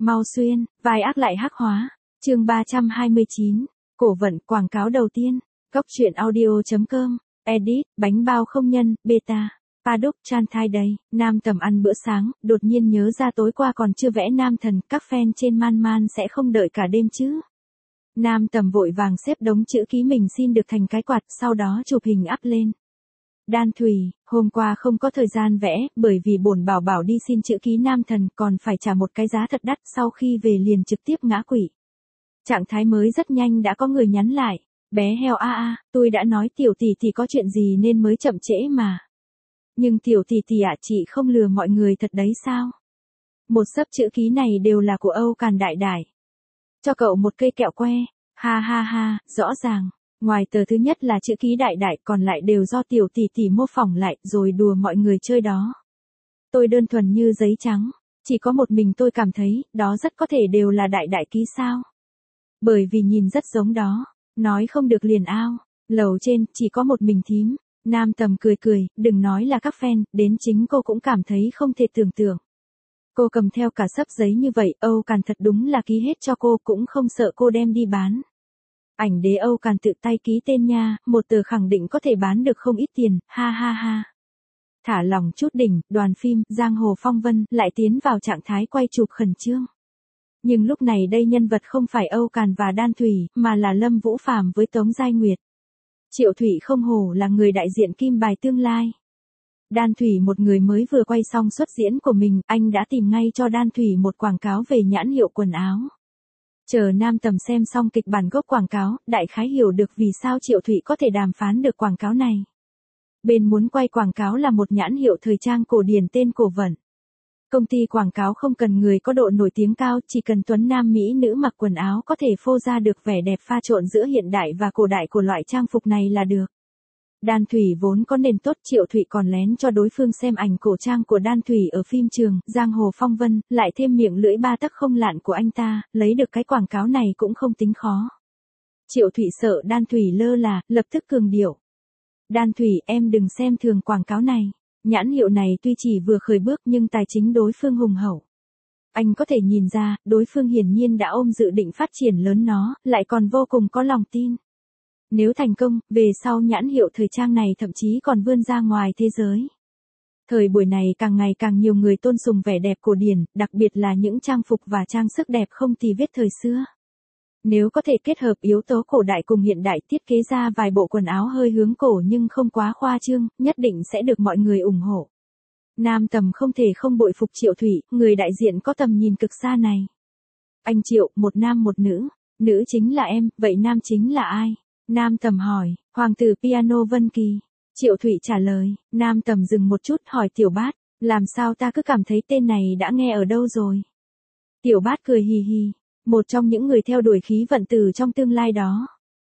Mau xuyên, vai ác lại hắc hóa. Chương 329. Cổ vận quảng cáo đầu tiên. Góc truyện audio.com. Edit, bánh bao không nhân, beta. Paddock chan thai đây, Nam Tầm ăn bữa sáng, đột nhiên nhớ ra tối qua còn chưa vẽ nam thần, các fan trên man man sẽ không đợi cả đêm chứ. Nam Tầm vội vàng xếp đống chữ ký mình xin được thành cái quạt, sau đó chụp hình up lên. Đan Thùy, hôm qua không có thời gian vẽ, bởi vì bổn bảo bảo đi xin chữ ký nam thần còn phải trả một cái giá thật đắt, sau khi về liền trực tiếp ngã quỵ. Trạng thái mới rất nhanh đã có người nhắn lại, bé heo tôi đã nói tiểu tỷ tỷ có chuyện gì nên mới chậm trễ mà. Nhưng tiểu tỷ tỷ ạ, chị không lừa mọi người thật đấy sao? Một xấp chữ ký này đều là của Âu Càn đại đại. Cho cậu một cây kẹo que, ha ha ha, rõ ràng. Ngoài tờ thứ nhất là chữ ký đại đại, còn lại đều do tiểu tỷ tỷ mô phỏng lại rồi đùa mọi người chơi đó. Tôi đơn thuần như giấy trắng, chỉ có một mình tôi cảm thấy, đó rất có thể đều là đại đại ký sao. Bởi vì nhìn rất giống đó, nói không được liền ao, lầu trên chỉ có một mình thím. Nam Tầm cười cười, đừng nói là các fan, đến chính cô cũng cảm thấy không thể tưởng tượng. Cô cầm theo cả xấp giấy như vậy, Âu Càn thật đúng là ký hết cho cô, cũng không sợ cô đem đi bán. Ảnh đế Âu Càn tự tay ký tên nha, một tờ khẳng định có thể bán được không ít tiền, ha ha ha. Thả lỏng chút đỉnh, đoàn phim, Giang Hồ Phong Vân, lại tiến vào trạng thái quay chụp khẩn trương. Nhưng lúc này đây nhân vật không phải Âu Càn và Đan Thùy, mà là Lâm Vũ Phàm với Tống Giai Nguyệt. Triệu Thụy không hổ là người đại diện kim bài tương lai. Đan Thủy một người mới vừa quay xong xuất diễn của mình, anh đã tìm ngay cho Đan Thủy một quảng cáo về nhãn hiệu quần áo. Chờ Nam Tầm xem xong kịch bản gốc quảng cáo, đại khái hiểu được vì sao Triệu Thụy có thể đàm phán được quảng cáo này. Bên muốn quay quảng cáo là một nhãn hiệu thời trang cổ điển tên Cổ Vận. Công ty quảng cáo không cần người có độ nổi tiếng cao, chỉ cần tuấn nam mỹ nữ mặc quần áo có thể phô ra được vẻ đẹp pha trộn giữa hiện đại và cổ đại của loại trang phục này là được. Đan Thủy vốn có nền tốt, Triệu Thụy còn lén cho đối phương xem ảnh cổ trang của Đan Thủy ở phim trường, Giang Hồ Phong Vân, lại thêm miệng lưỡi 3 tấc không lạn của anh ta, lấy được cái quảng cáo này cũng không tính khó. Triệu Thụy sợ Đan Thủy lơ là, lập tức cường điệu. Đan Thủy, em đừng xem thường quảng cáo này. Nhãn hiệu này tuy chỉ vừa khởi bước nhưng tài chính đối phương hùng hậu. Anh có thể nhìn ra, đối phương hiển nhiên đã ôm dự định phát triển lớn nó, lại còn vô cùng có lòng tin. Nếu thành công, về sau nhãn hiệu thời trang này thậm chí còn vươn ra ngoài thế giới. Thời buổi này càng ngày càng nhiều người tôn sùng vẻ đẹp cổ điển, đặc biệt là những trang phục và trang sức đẹp không tì vết thời xưa. Nếu có thể kết hợp yếu tố cổ đại cùng hiện đại, thiết kế ra vài bộ quần áo hơi hướng cổ nhưng không quá khoa trương, nhất định sẽ được mọi người ủng hộ. Nam Tầm không thể không bội phục Triệu Thủy, người đại diện có tầm nhìn cực xa này. Anh Triệu, một nam một nữ, nữ chính là em, vậy nam chính là ai? Nam Tầm hỏi, Hoàng tử piano Vân Kỳ. Triệu Thủy trả lời, Nam Tầm dừng một chút hỏi Tiểu Bát, làm sao ta cứ cảm thấy tên này đã nghe ở đâu rồi? Tiểu Bát cười hì hì. Một trong những người theo đuổi khí vận tử trong tương lai đó.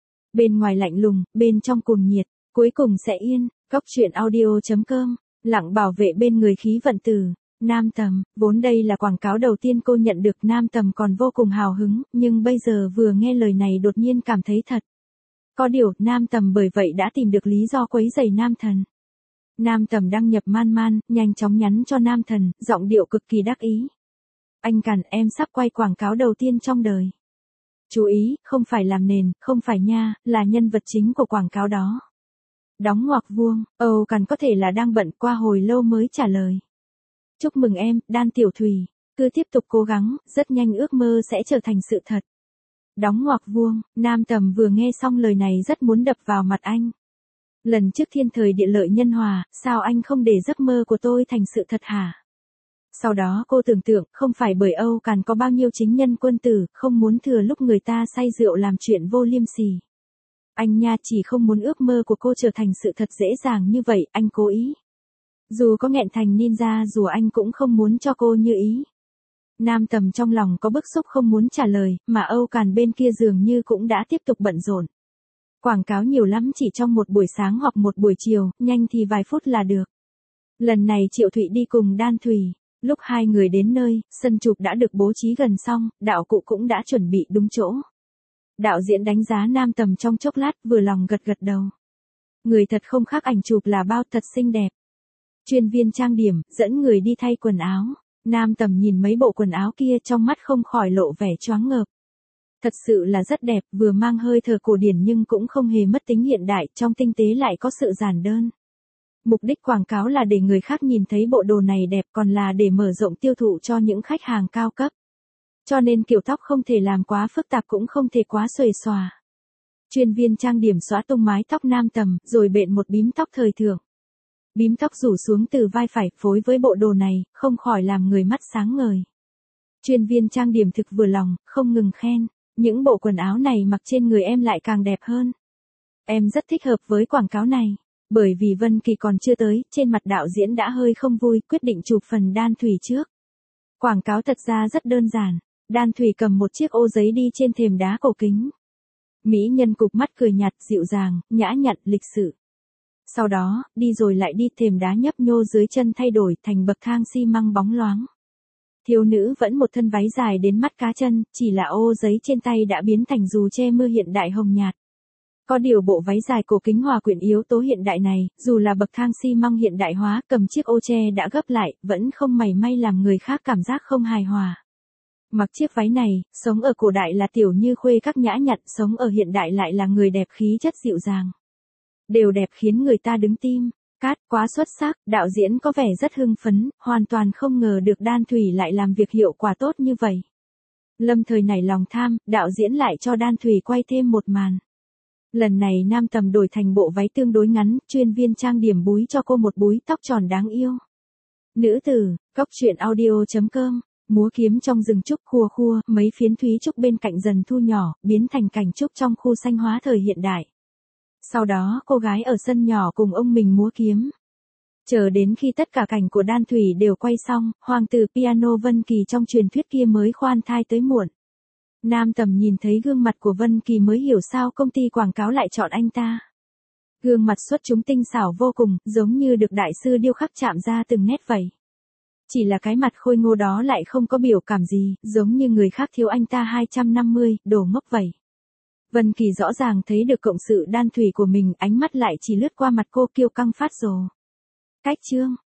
Bên ngoài lạnh lùng, bên trong cuồng nhiệt, cuối cùng sẽ yên. Góc truyện audio.com. Lặng bảo vệ bên người khí vận tử. Nam Tầm, vốn đây là quảng cáo đầu tiên cô nhận được, Nam Tầm còn vô cùng hào hứng, nhưng bây giờ vừa nghe lời này đột nhiên cảm thấy thật. Có điều, Nam Tầm bởi vậy đã tìm được lý do quấy rầy Nam Thần. Nam Tầm đăng nhập man man, nhanh chóng nhắn cho Nam Thần, giọng điệu cực kỳ đắc ý. Anh Càn, em sắp quay quảng cáo đầu tiên trong đời. Chú ý, không phải làm nền, không phải nha, là nhân vật chính của quảng cáo đó. Đóng ngoặc vuông, Âu Càn có thể là đang bận, qua hồi lâu mới trả lời. Chúc mừng em, Đan Tiểu Thùy, cứ tiếp tục cố gắng, rất nhanh ước mơ sẽ trở thành sự thật. Đóng ngoặc vuông, Nam Tầm vừa nghe xong lời này rất muốn đập vào mặt anh. Lần trước thiên thời địa lợi nhân hòa, sao anh không để giấc mơ của tôi thành sự thật hả? Sau đó cô tưởng tượng, không phải bởi Âu Càn có bao nhiêu chính nhân quân tử, không muốn thừa lúc người ta say rượu làm chuyện vô liêm sỉ. Anh nha chỉ không muốn ước mơ của cô trở thành sự thật dễ dàng như vậy, anh cố ý. Dù có nghẹn thành ninja dù anh cũng không muốn cho cô như ý. Nam Tầm trong lòng có bức xúc không muốn trả lời, mà Âu Càn bên kia dường như cũng đã tiếp tục bận rộn. Quảng cáo nhiều lắm, chỉ trong một buổi sáng hoặc một buổi chiều, nhanh thì vài phút là được. Lần này Triệu Thụy đi cùng Đan Thùy. Lúc hai người đến nơi, sân chụp đã được bố trí gần xong, đạo cụ cũng đã chuẩn bị đúng chỗ. Đạo diễn đánh giá Nam Tầm trong chốc lát, vừa lòng gật gật đầu. Người thật không khác ảnh chụp là bao, thật xinh đẹp. Chuyên viên trang điểm, dẫn người đi thay quần áo. Nam Tầm nhìn mấy bộ quần áo kia trong mắt không khỏi lộ vẻ choáng ngợp. Thật sự là rất đẹp, vừa mang hơi thở cổ điển nhưng cũng không hề mất tính hiện đại, trong tinh tế lại có sự giản đơn. Mục đích quảng cáo là để người khác nhìn thấy bộ đồ này đẹp, còn là để mở rộng tiêu thụ cho những khách hàng cao cấp. Cho nên kiểu tóc không thể làm quá phức tạp cũng không thể quá xuề xòa. Chuyên viên trang điểm xõa tung mái tóc Nam Tầm, rồi bện một bím tóc thời thượng. Bím tóc rủ xuống từ vai phải, phối với bộ đồ này, không khỏi làm người mắt sáng ngời. Chuyên viên trang điểm thực vừa lòng, không ngừng khen, những bộ quần áo này mặc trên người em lại càng đẹp hơn. Em rất thích hợp với quảng cáo này. Bởi vì Vân Kỳ còn chưa tới, trên mặt đạo diễn đã hơi không vui, quyết định chụp phần Đan Thủy trước. Quảng cáo thật ra rất đơn giản. Đan Thủy cầm một chiếc ô giấy đi trên thềm đá cổ kính. Mỹ nhân cụp mắt cười nhạt, dịu dàng, nhã nhặn, lịch sự. Sau đó, đi rồi lại đi, thềm đá nhấp nhô dưới chân thay đổi thành bậc thang xi măng bóng loáng. Thiếu nữ vẫn một thân váy dài đến mắt cá chân, chỉ là ô giấy trên tay đã biến thành dù che mưa hiện đại hồng nhạt. Có điều bộ váy dài cổ kính hòa quyện yếu tố hiện đại này, dù là bậc thang xi măng hiện đại hóa, cầm chiếc ô che đã gấp lại, vẫn không mảy may làm người khác cảm giác không hài hòa. Mặc chiếc váy này, sống ở cổ đại là tiểu như khuê các nhã nhặn, sống ở hiện đại lại là người đẹp khí chất dịu dàng. Đều đẹp khiến người ta đứng tim. Cát, quá xuất sắc, đạo diễn có vẻ rất hưng phấn, hoàn toàn không ngờ được Đan Thủy lại làm việc hiệu quả tốt như vậy. Lâm Thời nảy lòng tham, đạo diễn lại cho Đan Thủy quay thêm một màn. Lần này Nam Tầm đổi thành bộ váy tương đối ngắn, chuyên viên trang điểm búi cho cô một búi tóc tròn đáng yêu. Nữ tử, cóc truyện audio.com, múa kiếm trong rừng trúc khua khua, mấy phiến thúy trúc bên cạnh dần thu nhỏ, biến thành cảnh trúc trong khu xanh hóa thời hiện đại. Sau đó cô gái ở sân nhỏ cùng ông mình múa kiếm. Chờ đến khi tất cả cảnh của Đan Thủy đều quay xong, hoàng tử piano Vân Kỳ trong truyền thuyết kia mới khoan thai tới muộn. Nam Tầm nhìn thấy gương mặt của Vân Kỳ mới hiểu sao công ty quảng cáo lại chọn anh ta. Gương mặt xuất chúng tinh xảo vô cùng, giống như được đại sư điêu khắc chạm ra từng nét vậy. Chỉ là cái mặt khôi ngô đó lại không có biểu cảm gì, giống như người khác thiếu anh ta 250, đồ ngốc vậy. Vân Kỳ rõ ràng thấy được cộng sự Đan Thủy của mình, ánh mắt lại chỉ lướt qua mặt cô kiêu căng phát rồ. Cách chương